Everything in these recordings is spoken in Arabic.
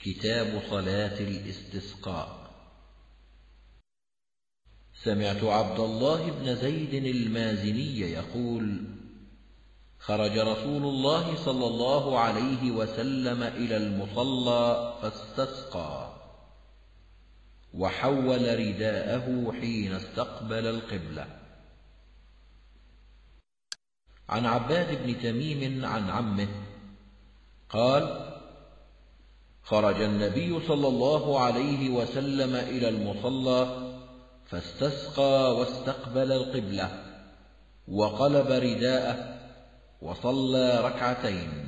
كتاب صلاة الاستسقاء. سمعت عبد الله بن زيد المازني يقول: خرج رسول الله صلى الله عليه وسلم إلى المصلى فاستسقى، وحول رداءه حين استقبل القبلة. عن عباد بن تميم عن عمه قال: خرج النبي صلى الله عليه وسلم إلى المصلى فاستسقى واستقبل القبلة، وقلب رداءه وصلى ركعتين.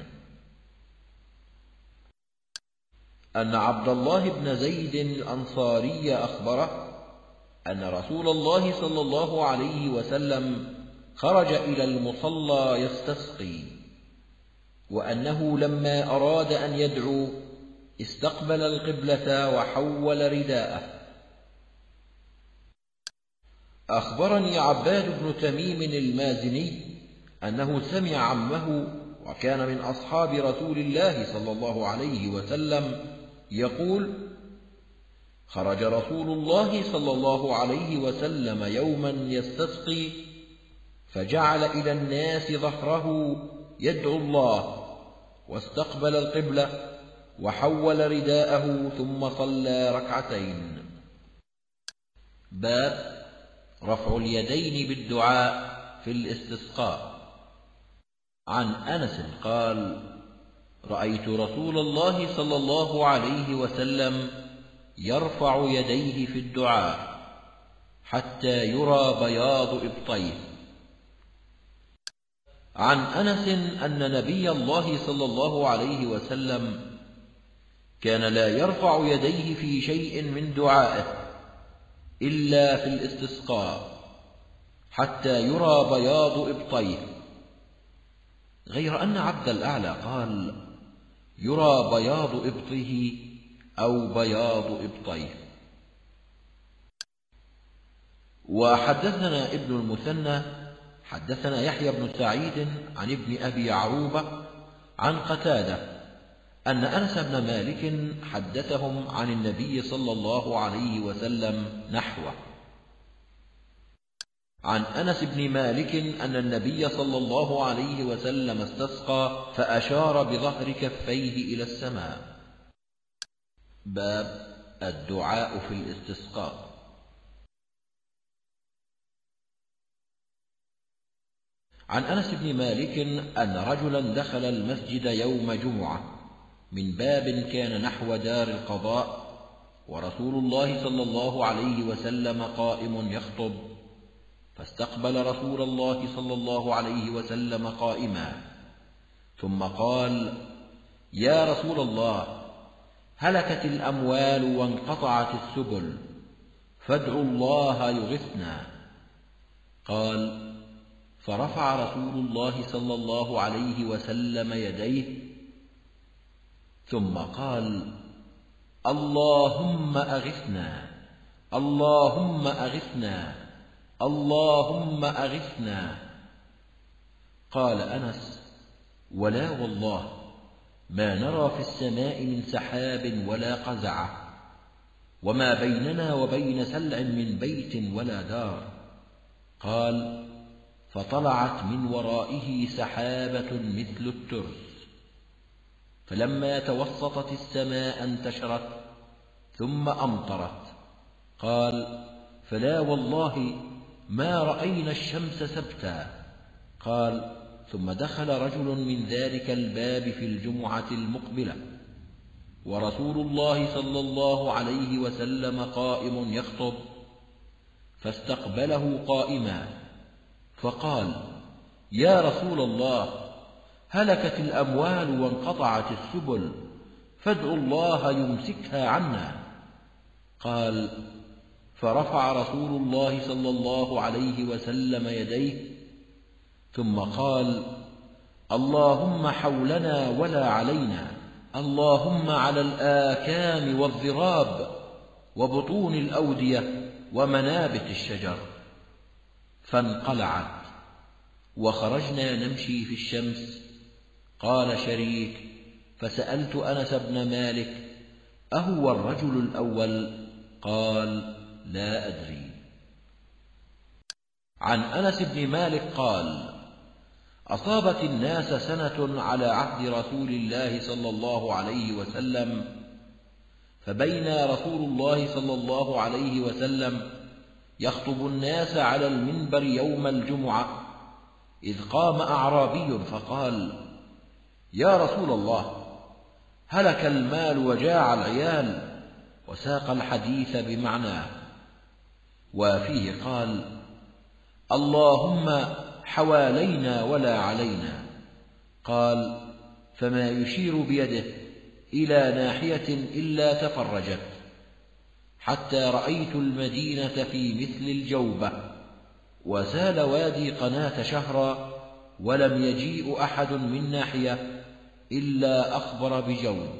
أن عبد الله بن زيد الأنصاري أخبره أن رسول الله صلى الله عليه وسلم خرج إلى المصلى يستسقي، وأنه لما أراد أن يدعو استقبل القبلة وحول رداءه. أخبرني عباد بن تميم المازني أنه سمع عمه، وكان من أصحاب رسول الله صلى الله عليه وسلم، يقول: خرج رسول الله صلى الله عليه وسلم يوما يستسقي، فجعل إلى الناس ظهره يدعو الله، واستقبل القبلة وحول رداءه ثم صلى ركعتين. باب رفع اليدين بالدعاء في الاستسقاء. عن أنس قال: رأيت رسول الله صلى الله عليه وسلم يرفع يديه في الدعاء حتى يرى بياض إبطيه. عن أنس أن نبي الله صلى الله عليه وسلم كان لا يرفع يديه في شيء من دعائه إلا في الاستسقاء حتى يرى بياض إبطيه، غير أن عبد الأعلى قال: يرى بياض إبطه أو بياض إبطيه. وحدثنا ابن المثنى حدثنا يحيى بن سعيد عن ابن أبي عروبة عن قتادة أن أنس بن مالك حدثهم عن النبي صلى الله عليه وسلم نحوه. عن أنس بن مالك أن النبي صلى الله عليه وسلم استسقى فأشار بظهر كفيه إلى السماء. باب الدعاء في الاستسقاء. عن أنس بن مالك أن رجلا دخل المسجد يوم جمعة من باب كان نحو دار القضاء، ورسول الله صلى الله عليه وسلم قائم يخطب، فاستقبل رسول الله صلى الله عليه وسلم قائما، ثم قال: يا رسول الله، هلكت الأموال وانقطعت السبل، فادعوا الله يغثنا. قال: فرفع رسول الله صلى الله عليه وسلم يديه ثم قال: اللهم أغثنا، اللهم أغثنا، اللهم أغثنا. قال أنس: ولا والله ما نرى في السماء من سحاب ولا قزعة، وما بيننا وبين سلع من بيت ولا دار. قال: فطلعت من ورائه سحابة مثل الترس، فلما توسطت السماء انتشرت ثم أمطرت. قال: فلا والله ما رأينا الشمس سبتا. قال: ثم دخل رجل من ذلك الباب في الجمعة المقبلة، ورسول الله صلى الله عليه وسلم قائم يخطب، فاستقبله قائما، فقال: يا رسول الله، هلكت الأموال وانقطعت السبل، فادعوا الله يمسكها عنا. قال: فرفع رسول الله صلى الله عليه وسلم يديه ثم قال: اللهم حولنا ولا علينا، اللهم على الآكام والضراب وبطون الأودية ومنابت الشجر. فانقلعت وخرجنا نمشي في الشمس. قال شريك: فسألت أنس بن مالك أهو الرجل الأول؟ قال: لا أدري. عن أنس بن مالك قال: أصابت الناس سنة على عهد رسول الله صلى الله عليه وسلم، فبين رسول الله صلى الله عليه وسلم يخطب الناس على المنبر يوم الجمعة، إذ قام أعرابي فقال: يا رسول الله، هلك المال وجاع العيال، وساق الحديث بمعناه. وفيه قال: اللهم حوالينا ولا علينا. قال: فما يشير بيده إلى ناحية إلا تفرجت، حتى رأيت المدينة في مثل الجوبة، وسال وادي قناة شهرا، ولم يجيء أحد من ناحية إلا أخبر بجود.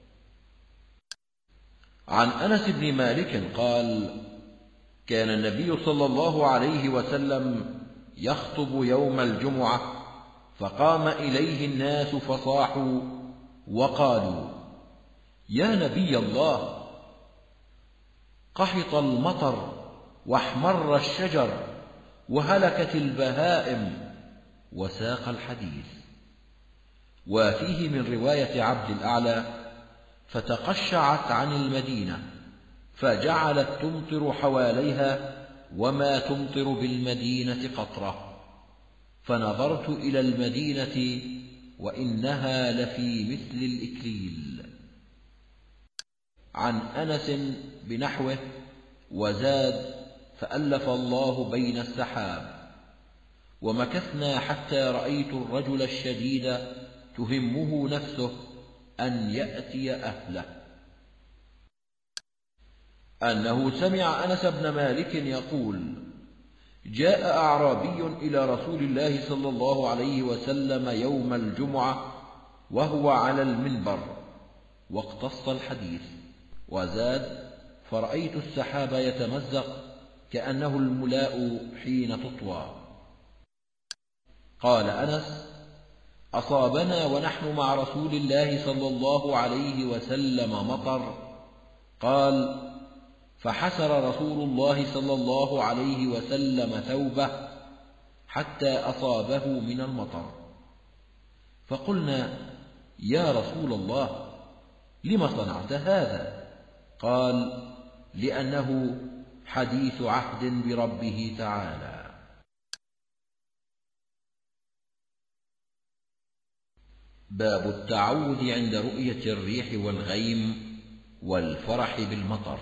عن أنس بن مالك قال: كان النبي صلى الله عليه وسلم يخطب يوم الجمعة، فقام إليه الناس فصاحوا وقالوا: يا نبي الله، قحط المطر واحمر الشجر وهلكت البهائم، وساق الحديث. وفيه من رواية عبد الأعلى: فتقشعت عن المدينة، فجعلت تمطر حواليها وما تمطر بالمدينة قطرة، فنظرت إلى المدينة وإنها لفي مثل الإكليل. عن أنس بنحوه، وزاد: فألف الله بين السحاب. ومكثنا حتى رأيت الرجل الشديد تهمه نفسه أن يأتي أهله. أنه سمع أنس بن مالك يقول: جاء أعرابي إلى رسول الله صلى الله عليه وسلم يوم الجمعة وهو على المنبر، واقتص الحديث. وزاد: فرأيت السحاب يتمزق كأنه الملاء حين تطوى. قال أنس: أصابنا ونحن مع رسول الله صلى الله عليه وسلم مطر. قال: فحسر رسول الله صلى الله عليه وسلم ثوبه حتى أصابه من المطر، فقلنا: يا رسول الله، لم صنعت هذا؟ قال: لأنه حديث عهد بربه تعالى. باب التعوذ عند رؤية الريح والغيم والفرح بالمطر.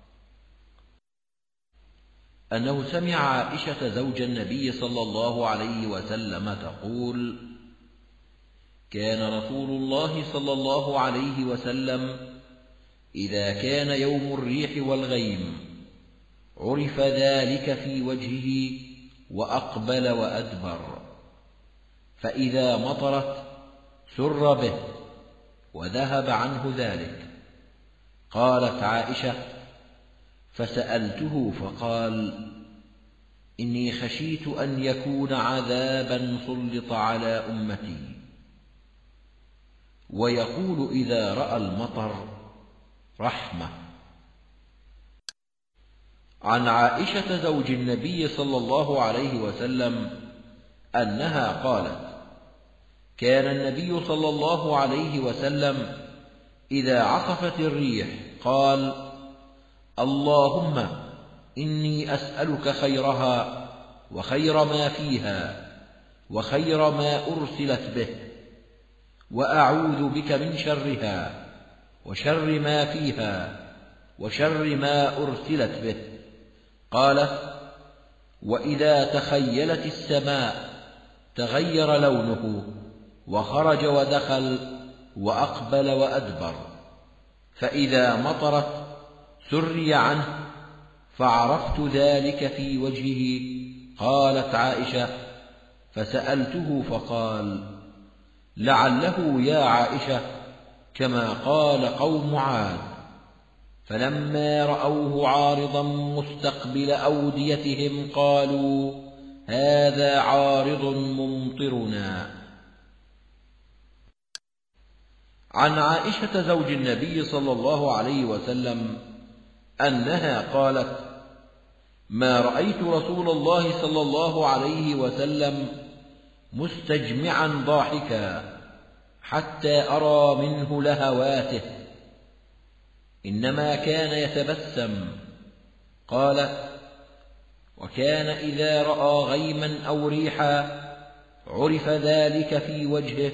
أنه سمع عائشة زوج النبي صلى الله عليه وسلم تقول: كان رسول الله صلى الله عليه وسلم إذا كان يوم الريح والغيم عرف ذلك في وجهه وأقبل وأدبر، فإذا مطرت سر به وذهب عنه ذلك. قالت عائشة: فسألته فقال: إني خشيت أن يكون عذابا سلط على أمتي. ويقول إذا رأى المطر: رحمة. عن عائشة زوج النبي صلى الله عليه وسلم أنها قالت: كان النبي صلى الله عليه وسلم إذا عصفت الريح قال: اللهم إني أسألك خيرها وخير ما فيها وخير ما أرسلت به، وأعوذ بك من شرها وشر ما فيها وشر ما أرسلت به. قالت: وإذا تخيلت السماء تغير لونه وخرج ودخل وأقبل وأدبر، فإذا مطرت سري عنه فعرفت ذلك في وجهه. قالت عائشة: فسألته فقال: لعله يا عائشة كما قال قوم عاد، فلما رأوه عارضا مستقبل أوديتهم قالوا: هذا عارض ممطرنا. عن عائشة زوج النبي صلى الله عليه وسلم أنها قالت: ما رأيت رسول الله صلى الله عليه وسلم مستجمعا ضاحكا حتى أرى منه لهواته، إنما كان يتبسم. قالت: وكان إذا رأى غيما أو ريحا عرف ذلك في وجهه،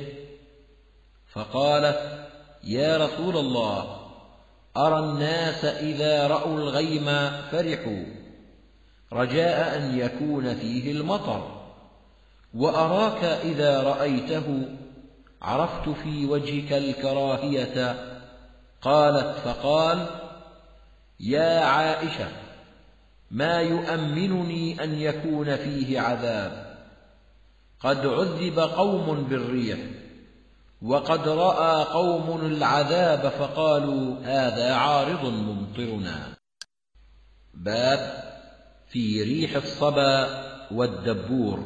فقالت: يا رسول الله، أرى الناس إذا رأوا الغيم فرحوا رجاء أن يكون فيه المطر، وأراك إذا رأيته عرفت في وجهك الكراهية. قالت: فقال: يا عائشة، ما يؤمنني أن يكون فيه عذاب، قد عذب قوم بالريح وقد رأى قوم العذاب فقالوا هذا عارض ممطرنا. باب في ريح الصبا والدبور.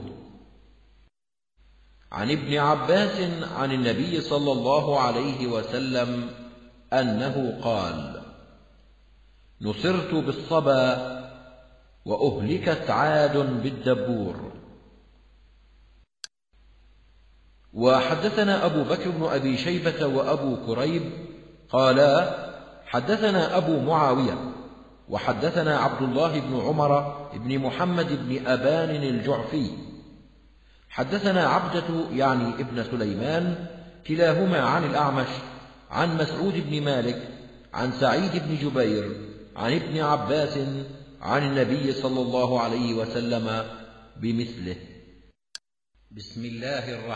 عن ابن عباس عن النبي صلى الله عليه وسلم أنه قال: نصرت بالصبا وأهلكت عاد بالدبور. وحدثنا أبو بكر بن أبي شيبة وأبو كريب قالا: حدثنا أبو معاوية وحدثنا عبد الله بن عمر بن محمد بن أبان الجعفي حدثنا عبدة يعني ابن سليمان كلاهما عن الأعمش عن مسعود بن مالك عن سعيد بن جبير عن ابن عباس عن النبي صلى الله عليه وسلم بمثله. بسم الله الرحمن